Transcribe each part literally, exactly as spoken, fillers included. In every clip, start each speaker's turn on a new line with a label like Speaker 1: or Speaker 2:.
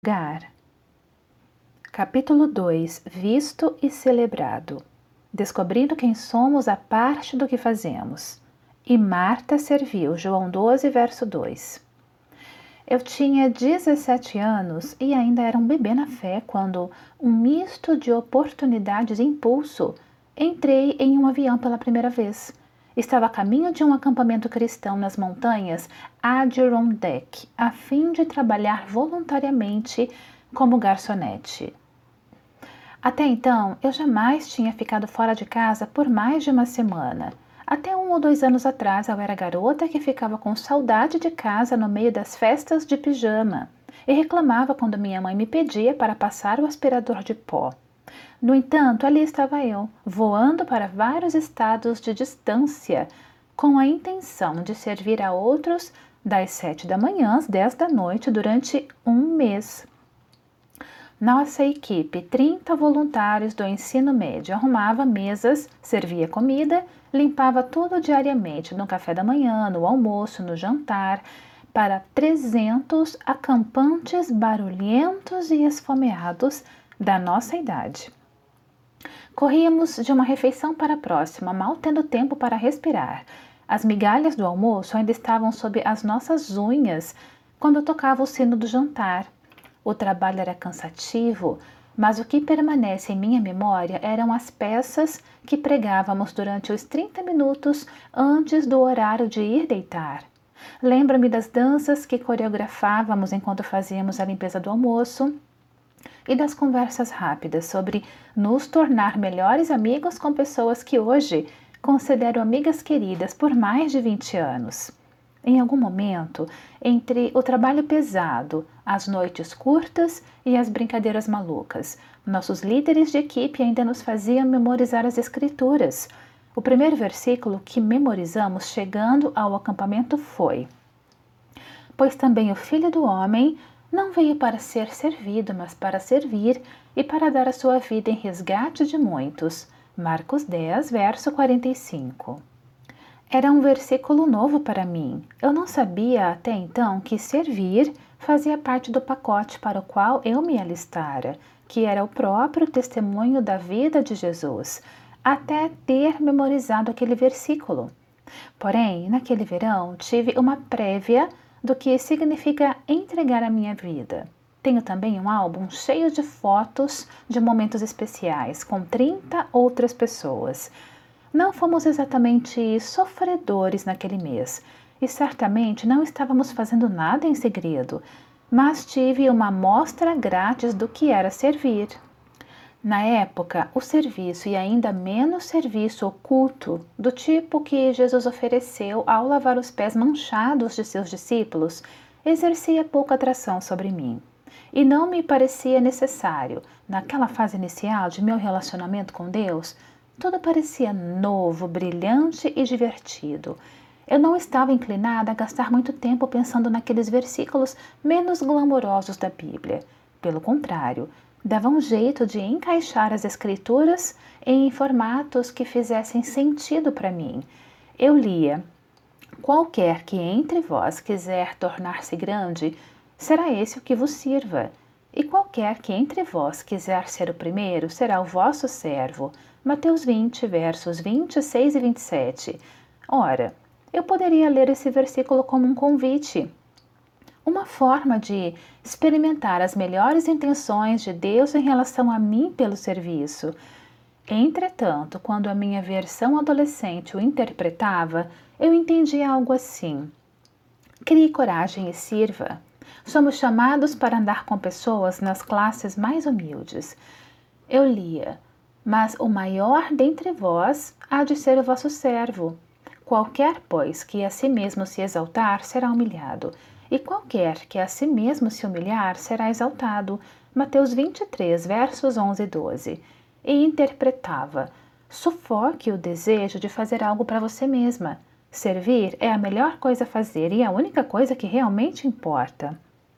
Speaker 1: Lugar. Capítulo dois. Visto e celebrado. Descobrindo quem somos a parte do que fazemos. E Marta serviu. João doze, verso dois. Eu tinha dezessete anos e ainda era um bebê na fé quando, um misto de oportunidades e impulso, entrei em um avião pela primeira vez. Estava a caminho de um acampamento cristão nas montanhas Adirondack, a fim de trabalhar voluntariamente como garçonete. Até então, eu jamais tinha ficado fora de casa por mais de uma semana. Até um ou dois anos atrás, eu era garota que ficava com saudade de casa no meio das festas de pijama e reclamava quando minha mãe me pedia para passar o aspirador de pó. No entanto, ali estava eu, voando para vários estados de distância, com a intenção de servir a outros das sete da manhã às dez da noite durante um mês. Nossa equipe, trinta voluntários do ensino médio, arrumava mesas, servia comida, limpava tudo diariamente, no café da manhã, no almoço, no jantar, para trezentos acampantes barulhentos e esfomeados da nossa idade. Corríamos de uma refeição para a próxima, mal tendo tempo para respirar. As migalhas do almoço ainda estavam sob as nossas unhas quando tocava o sino do jantar. O trabalho era cansativo, mas o que permanece em minha memória eram as peças que pregávamos durante os trinta minutos antes do horário de ir deitar. Lembro-me das danças que coreografávamos enquanto fazíamos a limpeza do almoço e das conversas rápidas sobre nos tornar melhores amigos com pessoas que hoje considero amigas queridas por mais de vinte anos. Em algum momento, entre o trabalho pesado, as noites curtas e as brincadeiras malucas, nossos líderes de equipe ainda nos faziam memorizar as escrituras. O primeiro versículo que memorizamos chegando ao acampamento foi: Pois também o Filho do Homem não veio para ser servido, mas para servir e para dar a sua vida em resgate de muitos. Marcos dez, verso quarenta e cinco. Era um versículo novo para mim. Eu não sabia até então que servir fazia parte do pacote para o qual eu me alistara, que era o próprio testemunho da vida de Jesus, até ter memorizado aquele versículo. Porém, naquele verão, tive uma prévia do que significa entregar a minha vida. Tenho também um álbum cheio de fotos de momentos especiais com trinta outras pessoas. Não fomos exatamente sofredores naquele mês e certamente não estávamos fazendo nada em segredo, mas tive uma amostra grátis do que era servir. Na época, o serviço e ainda menos serviço oculto, do tipo que Jesus ofereceu ao lavar os pés manchados de seus discípulos, exercia pouca atração sobre mim. E não me parecia necessário. Naquela fase inicial de meu relacionamento com Deus, tudo parecia novo, brilhante e divertido. Eu não estava inclinada a gastar muito tempo pensando naqueles versículos menos glamourosos da Bíblia. Pelo contrário, dava um jeito de encaixar as escrituras em formatos que fizessem sentido para mim. Eu lia: Qualquer que entre vós quiser tornar-se grande, será esse o que vos sirva. E qualquer que entre vós quiser ser o primeiro, será o vosso servo. Mateus vinte, versos vinte e seis e vinte e sete. Ora, eu poderia ler esse versículo como um convite, uma forma de experimentar as melhores intenções de Deus em relação a mim pelo serviço. Entretanto, quando a minha versão adolescente o interpretava, eu entendia algo assim: crie coragem e sirva. Somos chamados para andar com pessoas nas classes mais humildes. Eu lia: Mas o maior dentre vós há de ser o vosso servo. Qualquer, pois, que a si mesmo se exaltar, será humilhado. E qualquer que a si mesmo se humilhar, será exaltado. Mateus vinte e três, versos onze e doze. E interpretava: sufoque o desejo de fazer algo para você mesma. Servir é a melhor coisa a fazer e a única coisa que realmente importa.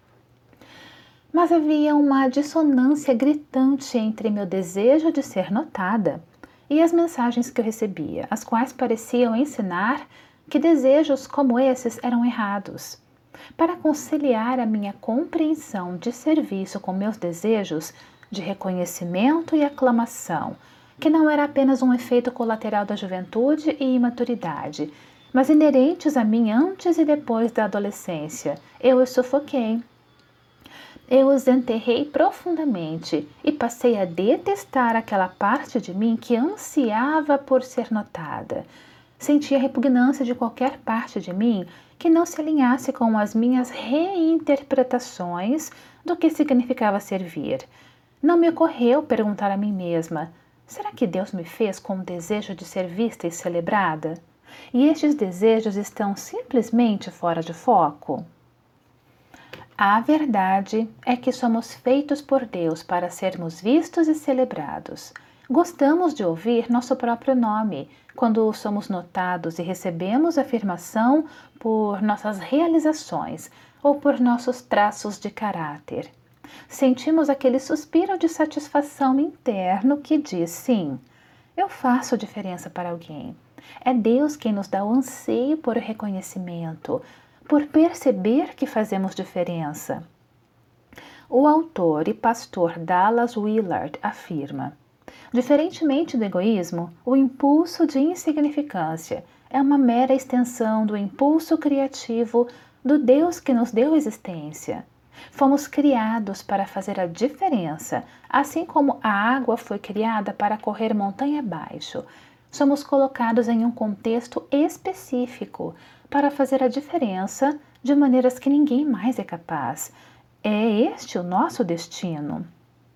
Speaker 1: Mas havia uma dissonância gritante entre meu desejo de ser notada e as mensagens que eu recebia, as quais pareciam ensinar que desejos como esses eram errados. para conciliar a minha compreensão de serviço com meus desejos de reconhecimento e aclamação, que não era apenas um efeito colateral da juventude e imaturidade, mas inerentes a mim antes e depois da adolescência. Eu os sufoquei. Eu os enterrei profundamente e passei a detestar aquela parte de mim que ansiava por ser notada. Sentia repugnância de qualquer parte de mim que não se alinhasse com as minhas reinterpretações do que significava servir. Não me ocorreu perguntar a mim mesma: será que Deus me fez com o desejo de ser vista e celebrada? E estes desejos estão simplesmente fora de foco? A verdade é que somos feitos por Deus para sermos vistos e celebrados. Gostamos de ouvir nosso próprio nome quando somos notados e recebemos afirmação por nossas realizações ou por nossos traços de caráter. Sentimos aquele suspiro de satisfação interno que diz: sim, eu faço diferença para alguém. É Deus quem nos dá o anseio por reconhecimento, por perceber que fazemos diferença. O autor e pastor Dallas Willard afirma: diferentemente do egoísmo, o impulso de insignificância é uma mera extensão do impulso criativo do Deus que nos deu existência. Fomos criados para fazer a diferença, assim como a água foi criada para correr montanha abaixo. Somos colocados em um contexto específico para fazer a diferença de maneiras que ninguém mais é capaz. É este o nosso destino.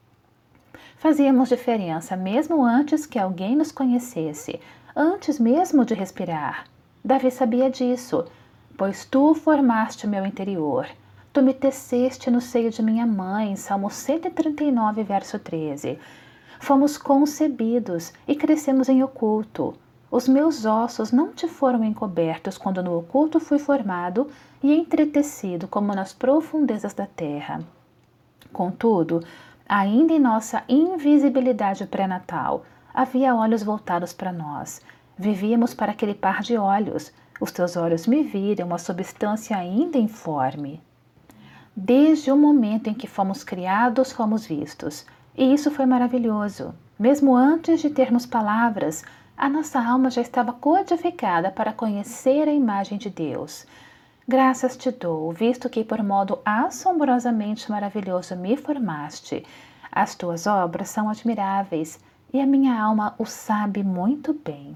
Speaker 1: Fazíamos diferença mesmo antes que alguém nos conhecesse, antes mesmo de respirar. Davi sabia disso, pois tu formaste o meu interior. Tu me teceste no seio de minha mãe, Salmo cento e trinta e nove, verso treze. Fomos concebidos e crescemos em oculto. Os meus ossos não te foram encobertos quando no oculto fui formado e entretecido como nas profundezas da terra. Contudo, ainda em nossa invisibilidade pré-natal, havia olhos voltados para nós. Vivíamos para aquele par de olhos. Os teus olhos me viram, uma substância ainda informe. Desde o momento em que fomos criados, fomos vistos. E isso foi maravilhoso. Mesmo antes de termos palavras, a nossa alma já estava codificada para conhecer a imagem de Deus. Graças te dou, visto que por modo assombrosamente maravilhoso me formaste. As tuas obras são admiráveis e a minha alma o sabe muito bem.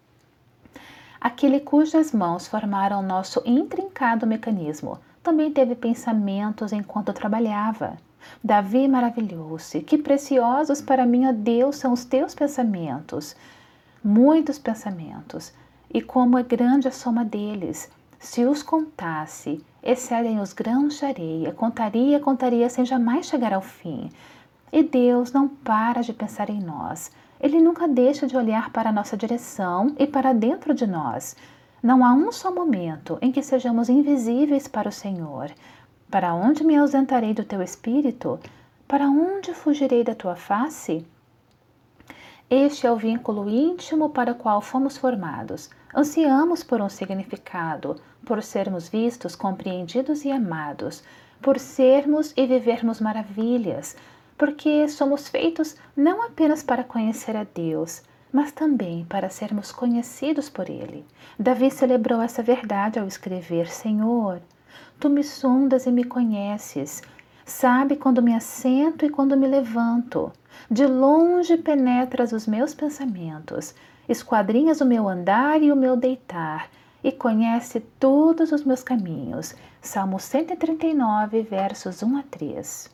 Speaker 1: Aquele cujas mãos formaram nosso intrincado mecanismo também teve pensamentos enquanto trabalhava. Davi maravilhou-se. Que preciosos para mim, ó Deus, são os teus pensamentos. Muitos pensamentos. E como é grande a soma deles. Se os contasse, excedem os grãos de areia. Contaria, contaria, sem jamais chegar ao fim. E Deus não para de pensar em nós. Ele nunca deixa de olhar para a nossa direção e para dentro de nós. Não há um só momento em que sejamos invisíveis para o Senhor. Para onde me ausentarei do teu espírito? Para onde fugirei da tua face? Este é o vínculo íntimo para o qual fomos formados. Ansiamos por um significado, por sermos vistos, compreendidos e amados, por sermos e vivermos maravilhas, porque somos feitos não apenas para conhecer a Deus, mas também para sermos conhecidos por Ele. Davi celebrou essa verdade ao escrever: Senhor, Tu me sondas e me conheces. Sabe quando me assento e quando me levanto. De longe penetras os meus pensamentos, esquadrinhas o meu andar e o meu deitar, e conhece todos os meus caminhos. Salmo cento e trinta e nove, versos um a três.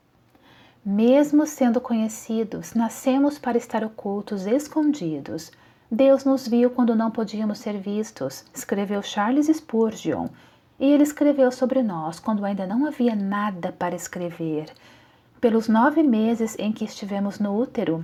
Speaker 1: Mesmo sendo conhecidos, nascemos para estar ocultos, escondidos. Deus nos viu quando não podíamos ser vistos, escreveu Charles Spurgeon, e ele escreveu sobre nós quando ainda não havia nada para escrever. Pelos nove meses em que estivemos no útero,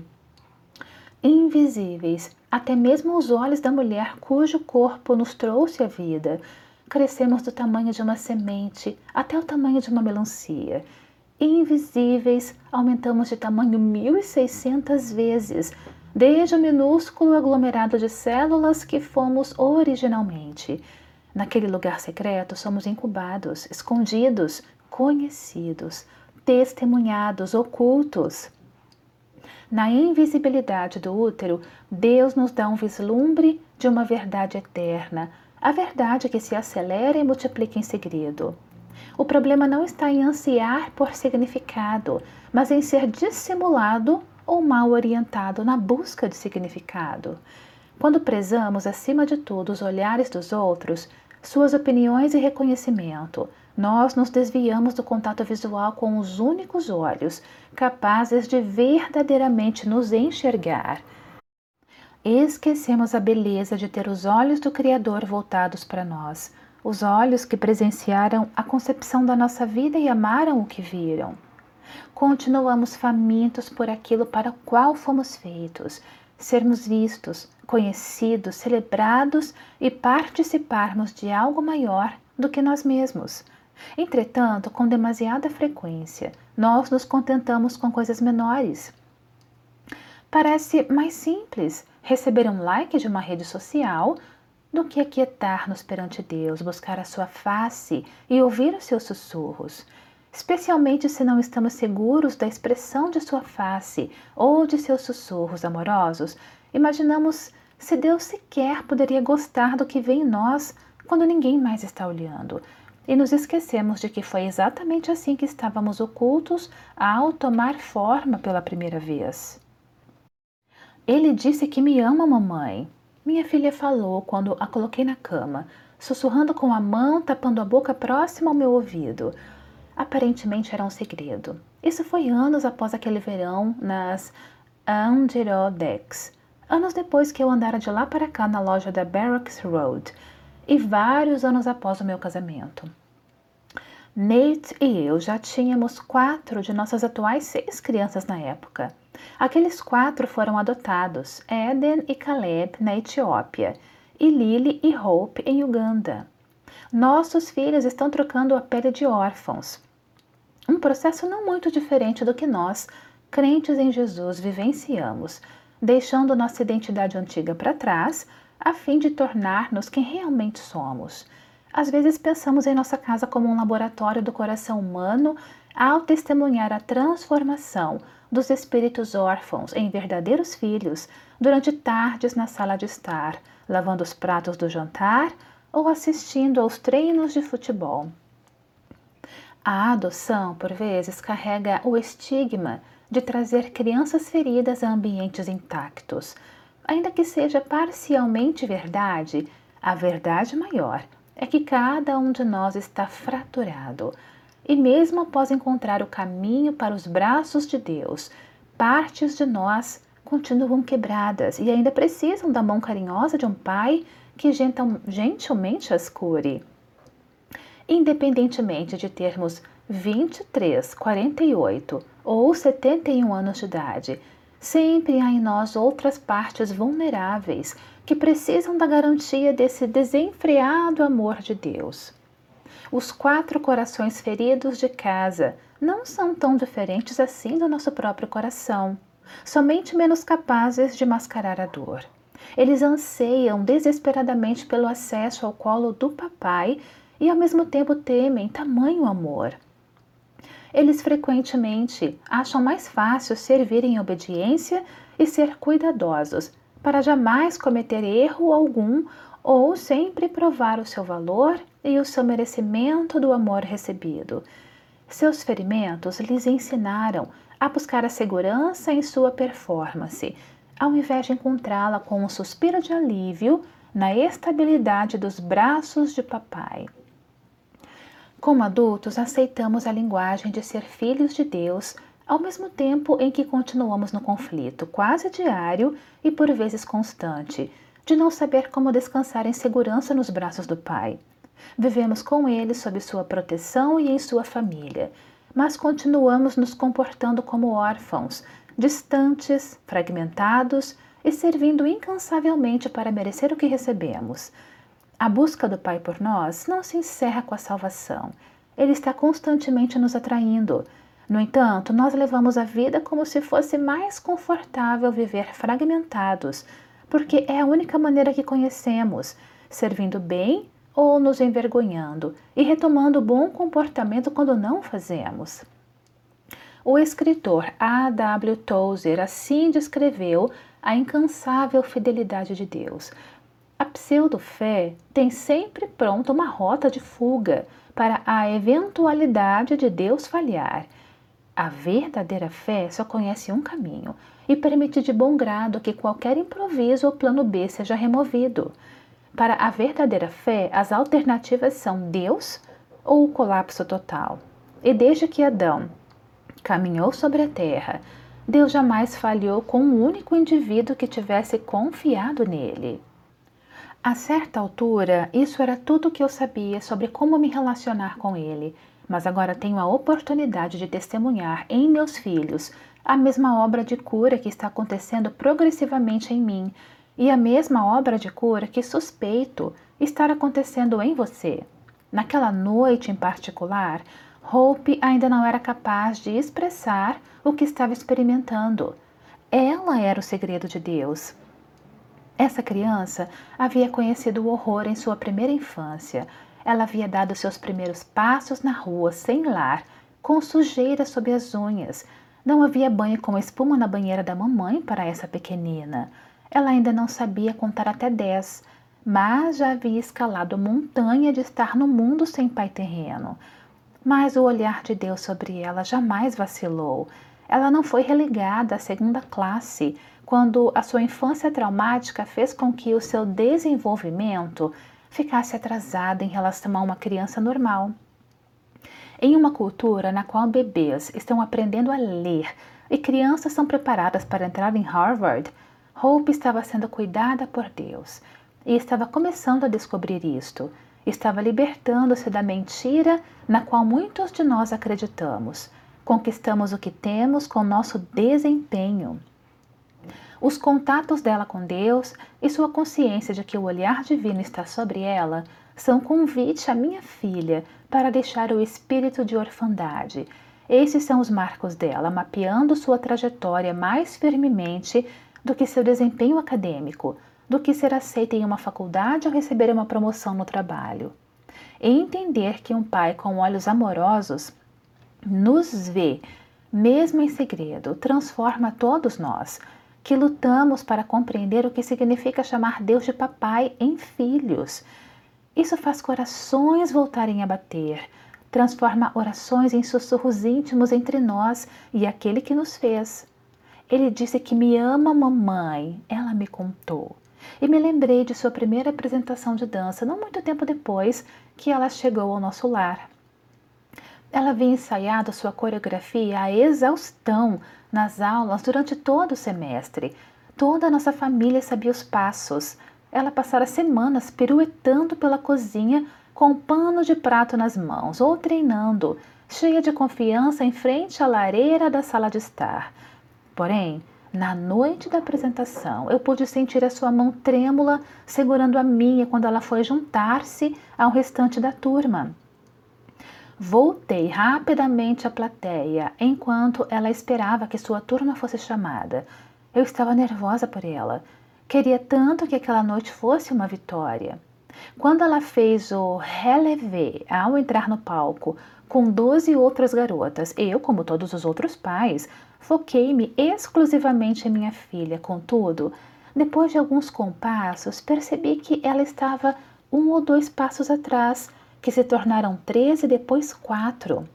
Speaker 1: invisíveis, até mesmo os olhos da mulher cujo corpo nos trouxe a vida, crescemos do tamanho de uma semente até o tamanho de uma melancia. Invisíveis, aumentamos de tamanho mil e seiscentas vezes, desde o minúsculo aglomerado de células que fomos originalmente. Naquele lugar secreto somos incubados, escondidos, conhecidos, testemunhados, ocultos. Na invisibilidade do útero, Deus nos dá um vislumbre de uma verdade eterna, a verdade que se acelera e multiplica em segredo. O problema não está em ansiar por significado, mas em ser dissimulado ou mal orientado na busca de significado. Quando prezamos acima de tudo os olhares dos outros, suas opiniões e reconhecimento, nós nos desviamos do contato visual com os únicos olhos capazes de verdadeiramente nos enxergar. Esquecemos a beleza de ter os olhos do Criador voltados para nós, os olhos que presenciaram a concepção da nossa vida e amaram o que viram. Continuamos famintos por aquilo para o qual fomos feitos, sermos vistos, conhecidos, celebrados e participarmos de algo maior do que nós mesmos. Entretanto, com demasiada frequência, nós nos contentamos com coisas menores. Parece mais simples receber um like de uma rede social do que aquietar-nos perante Deus, buscar a sua face e ouvir os seus sussurros, especialmente se não estamos seguros da expressão de sua face ou de seus sussurros amorosos. Imaginamos se Deus sequer poderia gostar do que vê em nós quando ninguém mais está olhando. E nos esquecemos de que foi exatamente assim que estávamos ocultos ao tomar forma pela primeira vez. Ele disse que me ama, mamãe. Minha filha falou quando a coloquei na cama, sussurrando com a mão, tapando a boca próxima ao meu ouvido. Aparentemente era um segredo. Isso foi anos após aquele verão nas Adirondacks. Anos depois que eu andara de lá para cá na loja da Barracks Road. E vários anos após o meu casamento. Nate e eu já tínhamos quatro de nossas atuais seis crianças na época. Aqueles quatro foram adotados, Eden e Caleb na Etiópia, e Lily e Hope em Uganda. Nossos filhos estão trocando a pele de órfãos. Um processo não muito diferente do que nós, crentes em Jesus, vivenciamos, deixando nossa identidade antiga para trás, a fim de tornar-nos quem realmente somos. Às vezes pensamos em nossa casa como um laboratório do coração humano ao testemunhar a transformação dos espíritos órfãos em verdadeiros filhos durante tardes na sala de estar, lavando os pratos do jantar ou assistindo aos treinos de futebol. A adoção, por vezes, carrega o estigma de trazer crianças feridas a ambientes intactos. Ainda que seja parcialmente verdade, a verdade maior é que cada um de nós está fraturado. E mesmo após encontrar o caminho para os braços de Deus, partes de nós continuam quebradas e ainda precisam da mão carinhosa de um pai que gentilmente as cure. Independentemente de termos vinte e três, quarenta e oito ou setenta e um anos de idade, sempre há em nós outras partes vulneráveis que precisam da garantia desse desenfreado amor de Deus. Os quatro corações feridos de casa não são tão diferentes assim do nosso próprio coração, somente menos capazes de mascarar a dor. Eles anseiam desesperadamente pelo acesso ao colo do papai e ao mesmo tempo temem tamanho amor. Eles frequentemente acham mais fácil servir em obediência e ser cuidadosos, para jamais cometer erro algum ou sempre provar o seu valor e o seu merecimento do amor recebido. Seus ferimentos lhes ensinaram a buscar a segurança em sua performance, ao invés de encontrá-la com um suspiro de alívio na estabilidade dos braços de papai. Como adultos, aceitamos a linguagem de ser filhos de Deus, ao mesmo tempo em que continuamos no conflito quase diário e por vezes constante, de não saber como descansar em segurança nos braços do Pai. Vivemos com Ele sob sua proteção e em sua família, mas continuamos nos comportando como órfãos, distantes, fragmentados e servindo incansavelmente para merecer o que recebemos. A busca do Pai por nós não se encerra com a salvação. Ele está constantemente nos atraindo. No entanto, nós levamos a vida como se fosse mais confortável viver fragmentados, porque é a única maneira que conhecemos, servindo bem ou nos envergonhando e retomando o bom comportamento quando não fazemos. O escritor A W Tozer assim descreveu a incansável fidelidade de Deus. A pseudo-fé tem sempre pronta uma rota de fuga para a eventualidade de Deus falhar. A verdadeira fé só conhece um caminho e permite de bom grado que qualquer improviso ou plano B seja removido. Para a verdadeira fé, as alternativas são Deus ou o colapso total. E desde que Adão caminhou sobre a terra, Deus jamais falhou com um único indivíduo que tivesse confiado nele. A certa altura, isso era tudo o que eu sabia sobre como me relacionar com ele, mas agora tenho a oportunidade de testemunhar em meus filhos a mesma obra de cura que está acontecendo progressivamente em mim e a mesma obra de cura que suspeito estar acontecendo em você. Naquela noite em particular, Hope ainda não era capaz de expressar o que estava experimentando. Ela era o segredo de Deus. Essa criança havia conhecido o horror em sua primeira infância. Ela havia dado seus primeiros passos na rua, sem lar, com sujeira sob as unhas. Não havia banho com espuma na banheira da mamãe para essa pequenina. Ela ainda não sabia contar até dez, mas já havia escalado a montanha de estar no mundo sem pai terreno. Mas o olhar de Deus sobre ela jamais vacilou. Ela não foi relegada à segunda classe, quando a sua infância traumática fez com que o seu desenvolvimento ficasse atrasado em relação a uma criança normal. Em uma cultura na qual bebês estão aprendendo a ler e crianças são preparadas para entrar em Harvard, Hope estava sendo cuidada por Deus e estava começando a descobrir isto. Estava libertando-se da mentira na qual muitos de nós acreditamos. Conquistamos o que temos com nosso desempenho. Os contatos dela com Deus e sua consciência de que o olhar divino está sobre ela são convite à minha filha para deixar o espírito de orfandade. Esses são os marcos dela, mapeando sua trajetória mais firmemente do que seu desempenho acadêmico, do que ser aceita em uma faculdade ou receber uma promoção no trabalho. E entender que um pai com olhos amorosos nos vê, mesmo em segredo, transforma todos nós, que lutamos para compreender o que significa chamar Deus de papai em filhos. Isso faz corações voltarem a bater, transforma orações em sussurros íntimos entre nós e aquele que nos fez. Ele disse que me ama, mamãe, ela me contou. E me lembrei de sua primeira apresentação de dança, não muito tempo depois que ela chegou ao nosso lar. Ela havia ensaiado sua coreografia à exaustão nas aulas durante todo o semestre. Toda a nossa família sabia os passos. Ela passara semanas piruetando pela cozinha com um pano de prato nas mãos ou treinando, cheia de confiança em frente à lareira da sala de estar. Porém, na noite da apresentação, eu pude sentir a sua mão trêmula segurando a minha quando ela foi juntar-se ao restante da turma. Voltei rapidamente à plateia enquanto ela esperava que sua turma fosse chamada. Eu estava nervosa por ela. Queria tanto que aquela noite fosse uma vitória. Quando ela fez o relevé ao entrar no palco com doze outras garotas, eu, como todos os outros pais, foquei-me exclusivamente em minha filha. Contudo, depois de alguns compassos, percebi que ela estava um ou dois passos atrás, que se tornaram três e depois quatro.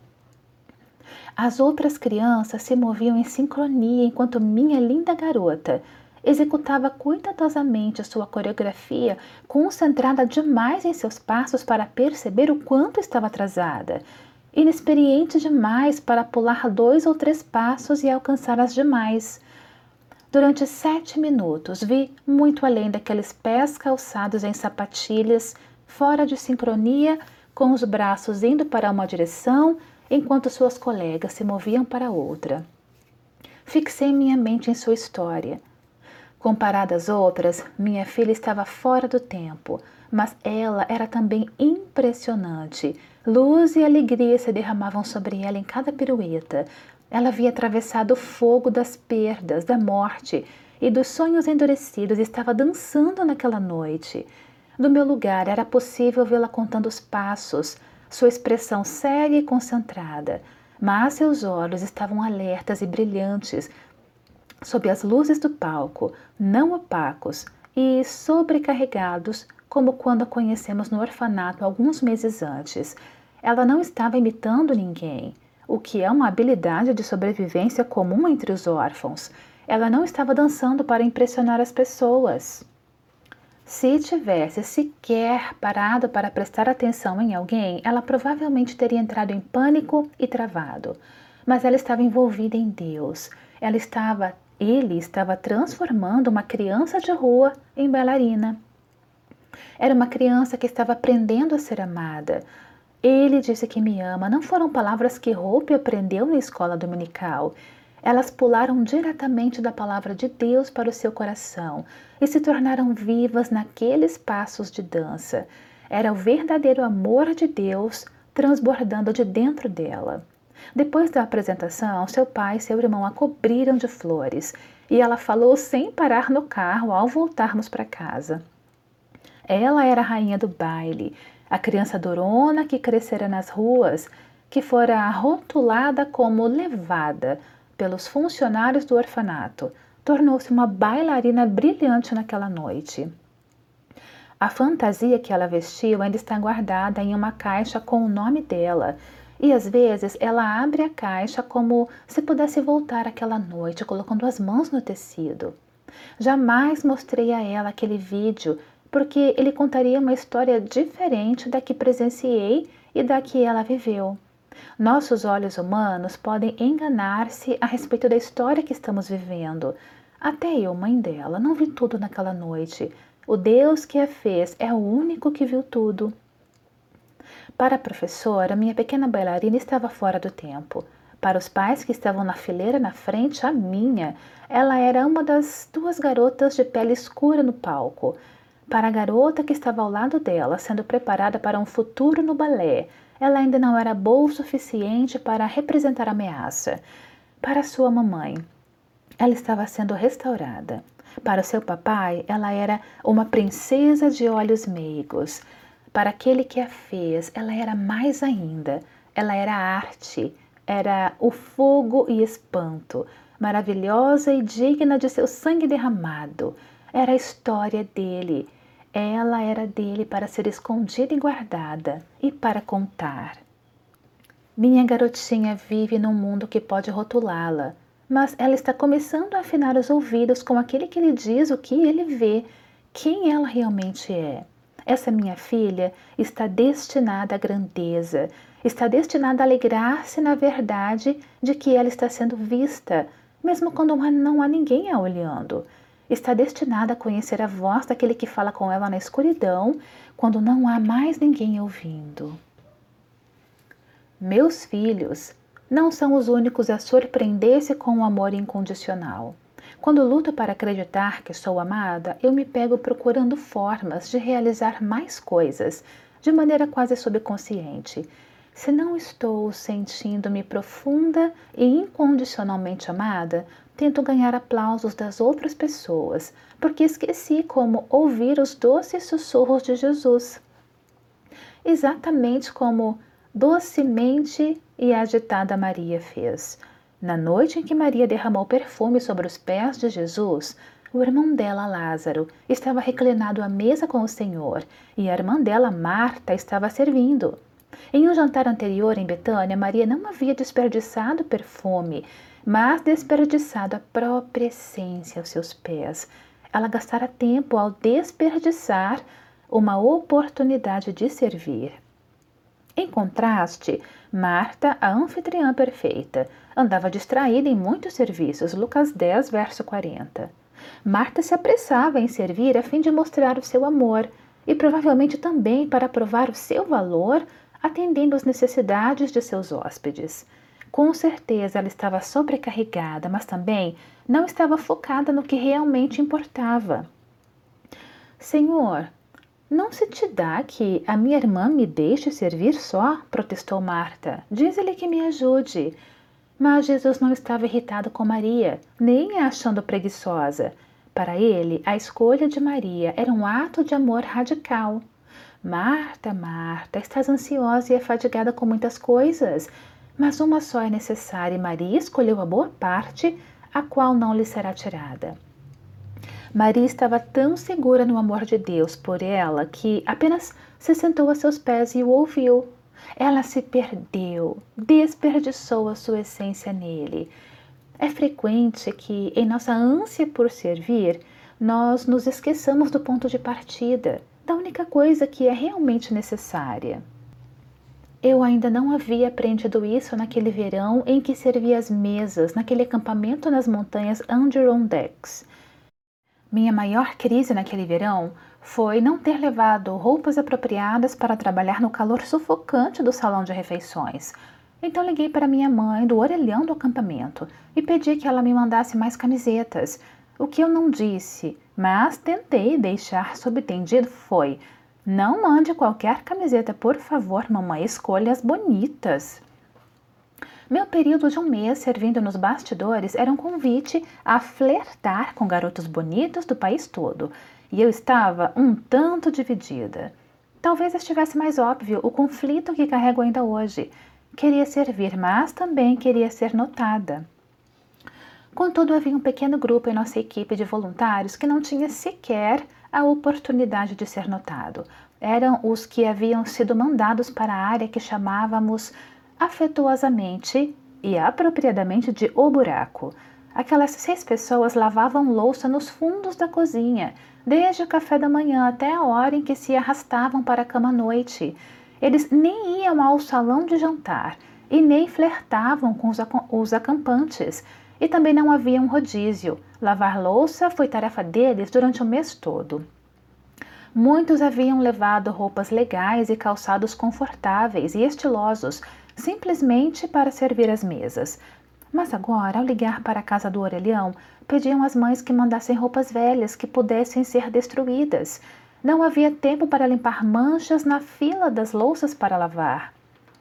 Speaker 1: As outras crianças se moviam em sincronia enquanto minha linda garota executava cuidadosamente sua coreografia, concentrada demais em seus passos para perceber o quanto estava atrasada, inexperiente demais para pular dois ou três passos e alcançar as demais. Durante sete minutos vi muito além daqueles pés calçados em sapatilhas, fora de sincronia, com os braços indo para uma direção, enquanto suas colegas se moviam para outra. Fixei minha mente em sua história. Comparada às outras, minha filha estava fora do tempo, mas ela era também impressionante. Luz e alegria se derramavam sobre ela em cada pirueta. Ela havia atravessado o fogo das perdas, da morte e dos sonhos endurecidos e estava dançando naquela noite. Do meu lugar era possível vê-la contando os passos, sua expressão séria e concentrada, mas seus olhos estavam alertas e brilhantes sob as luzes do palco, não opacos e sobrecarregados como quando a conhecemos no orfanato alguns meses antes. Ela não estava imitando ninguém, o que é uma habilidade de sobrevivência comum entre os órfãos. Ela não estava dançando para impressionar as pessoas. Se tivesse sequer parado para prestar atenção em alguém, ela provavelmente teria entrado em pânico e travado. Mas ela estava envolvida em Deus. Ela estava, ele estava transformando uma criança de rua em bailarina. Era uma criança que estava aprendendo a ser amada. Ele disse que me ama. Não foram palavras que Hope aprendeu na escola dominical. Elas pularam diretamente da palavra de Deus para o seu coração e se tornaram vivas naqueles passos de dança. Era o verdadeiro amor de Deus transbordando de dentro dela. Depois da apresentação, seu pai e seu irmão a cobriram de flores e ela falou sem parar no carro ao voltarmos para casa. Ela era a rainha do baile, a criança durona que crescera nas ruas, que fora rotulada como levada pelos funcionários do orfanato, tornou-se uma bailarina brilhante naquela noite. A fantasia que ela vestiu ainda está guardada em uma caixa com o nome dela, e às vezes ela abre a caixa como se pudesse voltar àquela noite, colocando as mãos no tecido. Jamais mostrei a ela aquele vídeo, porque ele contaria uma história diferente da que presenciei e da que ela viveu. Nossos olhos humanos podem enganar-se a respeito da história que estamos vivendo. Até eu, mãe dela, não vi tudo naquela noite. O Deus que a fez é o único que viu tudo. Para a professora, minha pequena bailarina estava fora do tempo. Para os pais que estavam na fileira na frente, a minha, ela era uma das duas garotas de pele escura no palco. Para a garota que estava ao lado dela, sendo preparada para um futuro no balé, ela ainda não era boa o suficiente para representar a ameaça. Para sua mamãe, ela estava sendo restaurada. Para o seu papai, ela era uma princesa de olhos meigos. Para aquele que a fez, ela era mais ainda. Ela era arte, era o fogo e espanto, maravilhosa e digna de seu sangue derramado. Era a história dele. Ela era dele para ser escondida e guardada, e para contar. Minha garotinha vive num mundo que pode rotulá-la, mas ela está começando a afinar os ouvidos com aquele que lhe diz o que ele vê, quem ela realmente é. Essa minha filha está destinada à grandeza, está destinada a alegrar-se na verdade de que ela está sendo vista, mesmo quando não há ninguém a olhando. Está destinada a conhecer a voz daquele que fala com ela na escuridão, quando não há mais ninguém ouvindo. Meus filhos não são os únicos a surpreender-se com o amor incondicional. Quando luto para acreditar que sou amada, eu me pego procurando formas de realizar mais coisas, de maneira quase subconsciente. Se não estou sentindo-me profunda e incondicionalmente amada, tento ganhar aplausos das outras pessoas, porque esqueci como ouvir os doces sussurros de Jesus. Exatamente como docemente e agitada Maria fez. Na noite em que Maria derramou perfume sobre os pés de Jesus, o irmão dela, Lázaro, estava reclinado à mesa com o Senhor, e a irmã dela, Marta, estava servindo. Em um jantar anterior em Betânia, Maria não havia desperdiçado perfume, mas desperdiçado a própria essência aos seus pés. Ela gastara tempo ao desperdiçar uma oportunidade de servir. Em contraste, Marta, a anfitriã perfeita, andava distraída em muitos serviços. Lucas dez, verso quarenta. Marta se apressava em servir a fim de mostrar o seu amor e provavelmente também para provar o seu valor, atendendo às necessidades de seus hóspedes. Com certeza ela estava sobrecarregada, mas também não estava focada no que realmente importava. Senhor, não se te dá que a minha irmã me deixe servir só? Protestou Marta. Diz-lhe que me ajude. Mas Jesus não estava irritado com Maria, nem a achando preguiçosa. Para ele, a escolha de Maria era um ato de amor radical. Marta, Marta, estás ansiosa e afadigada com muitas coisas, mas uma só é necessária e Maria escolheu a boa parte, a qual não lhe será tirada. Maria estava tão segura no amor de Deus por ela que apenas se sentou a seus pés e o ouviu. Ela se perdeu, desperdiçou a sua essência nele. É frequente que, em nossa ânsia por servir, nós nos esqueçamos do ponto de partida, da única coisa que é realmente necessária. Eu ainda não havia aprendido isso naquele verão em que servi as mesas naquele acampamento nas montanhas Adirondacks. Minha maior crise naquele verão foi não ter levado roupas apropriadas para trabalhar no calor sufocante do salão de refeições. Então liguei para minha mãe do orelhão do acampamento e pedi que ela me mandasse mais camisetas. O que eu não disse, mas tentei deixar subentendido foi: não mande qualquer camiseta, por favor, mamãe, escolha as bonitas. Meu período de um mês servindo nos bastidores era um convite a flertar com garotos bonitos do país todo, e eu estava um tanto dividida. Talvez estivesse mais óbvio o conflito que carrego ainda hoje. Queria servir, mas também queria ser notada. Contudo, havia um pequeno grupo em nossa equipe de voluntários que não tinha sequer a oportunidade de ser notado. Eram os que haviam sido mandados para a área que chamávamos afetuosamente e apropriadamente de O Buraco. Aquelas seis pessoas lavavam louça nos fundos da cozinha, desde o café da manhã até a hora em que se arrastavam para a cama à noite. Eles nem iam ao salão de jantar e nem flertavam com os, ac- os acampantes. E também não havia um rodízio. Lavar louça foi tarefa deles durante o mês todo. Muitos haviam levado roupas legais e calçados confortáveis e estilosos, simplesmente para servir as mesas. Mas agora, ao ligar para a casa do orelhão, pediam às mães que mandassem roupas velhas que pudessem ser destruídas. Não havia tempo para limpar manchas na fila das louças para lavar.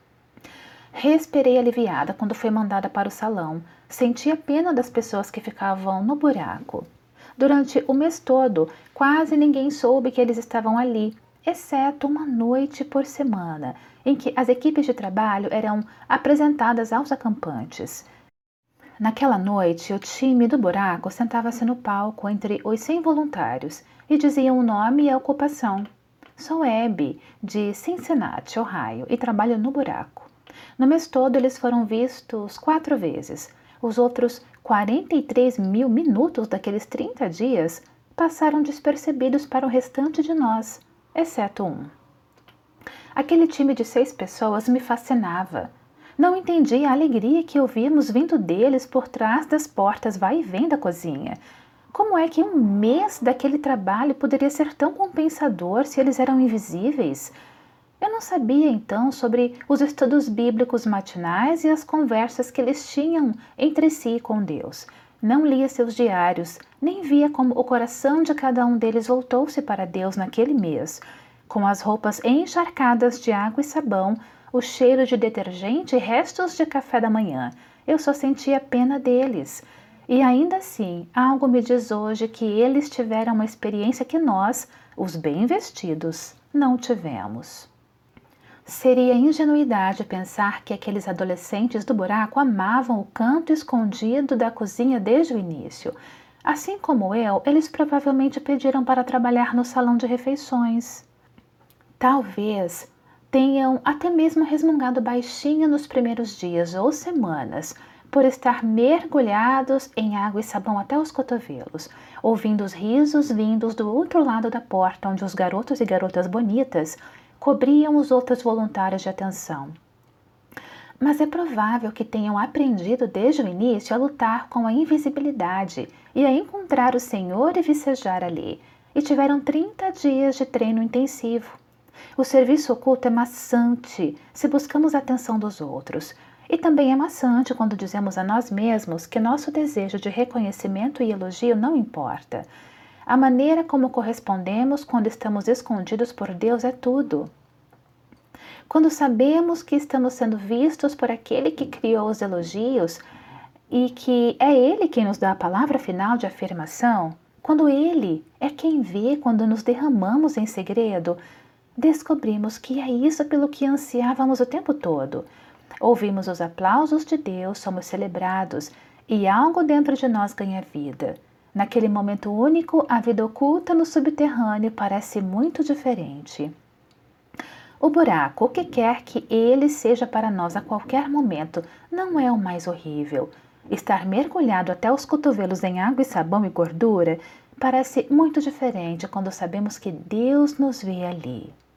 Speaker 1: Respirei aliviada quando fui mandada para o salão. Senti a pena das pessoas que ficavam no buraco. Durante o mês todo, quase ninguém soube que eles estavam ali, exceto uma noite por semana, em que as equipes de trabalho eram apresentadas aos acampantes. Naquela noite, o time do buraco sentava-se no palco entre os cem voluntários e diziam o nome e a ocupação. Sou Abby, de Cincinnati, Ohio, e trabalho no buraco. No mês todo, eles foram vistos quatro vezes. Os outros quarenta e três mil minutos daqueles trinta dias passaram despercebidos para o restante de nós, exceto um. Aquele time de seis pessoas me fascinava. Não entendia a alegria que ouvíamos vindo deles por trás das portas vai e vem da cozinha. Como é que um mês daquele trabalho poderia ser tão compensador se eles eram invisíveis? Eu não sabia então sobre os estudos bíblicos matinais e as conversas que eles tinham entre si com Deus. Não lia seus diários, nem via como o coração de cada um deles voltou-se para Deus naquele mês. Com as roupas encharcadas de água e sabão, o cheiro de detergente e restos de café da manhã, eu só sentia pena deles. E ainda assim, algo me diz hoje que eles tiveram uma experiência que nós, os bem vestidos, não tivemos. Seria ingenuidade pensar que aqueles adolescentes do buraco amavam o canto escondido da cozinha desde o início. Assim como eu, eles provavelmente pediram para trabalhar no salão de refeições. Talvez tenham até mesmo resmungado baixinho nos primeiros dias ou semanas, por estar mergulhados em água e sabão até os cotovelos, ouvindo os risos vindos do outro lado da porta, onde os garotos e garotas bonitas cobriam os outros voluntários de atenção. Mas é provável que tenham aprendido desde o início a lutar com a invisibilidade e a encontrar o Senhor e vicejar ali, e tiveram trinta dias de treino intensivo. O serviço oculto é maçante se buscamos a atenção dos outros, e também é maçante quando dizemos a nós mesmos que nosso desejo de reconhecimento e elogio não importa. A maneira como correspondemos quando estamos escondidos por Deus é tudo. Quando sabemos que estamos sendo vistos por aquele que criou os elogios e que é Ele quem nos dá a palavra final de afirmação, quando Ele é quem vê quando nos derramamos em segredo, descobrimos que é isso pelo que ansiávamos o tempo todo. Ouvimos os aplausos de Deus, somos celebrados e algo dentro de nós ganha vida. Naquele momento único, a vida oculta no subterrâneo parece muito diferente. O buraco, o que quer que ele seja para nós a qualquer momento, não é o mais horrível. Estar mergulhado até os cotovelos em água e sabão e gordura parece muito diferente quando sabemos que Deus nos vê ali.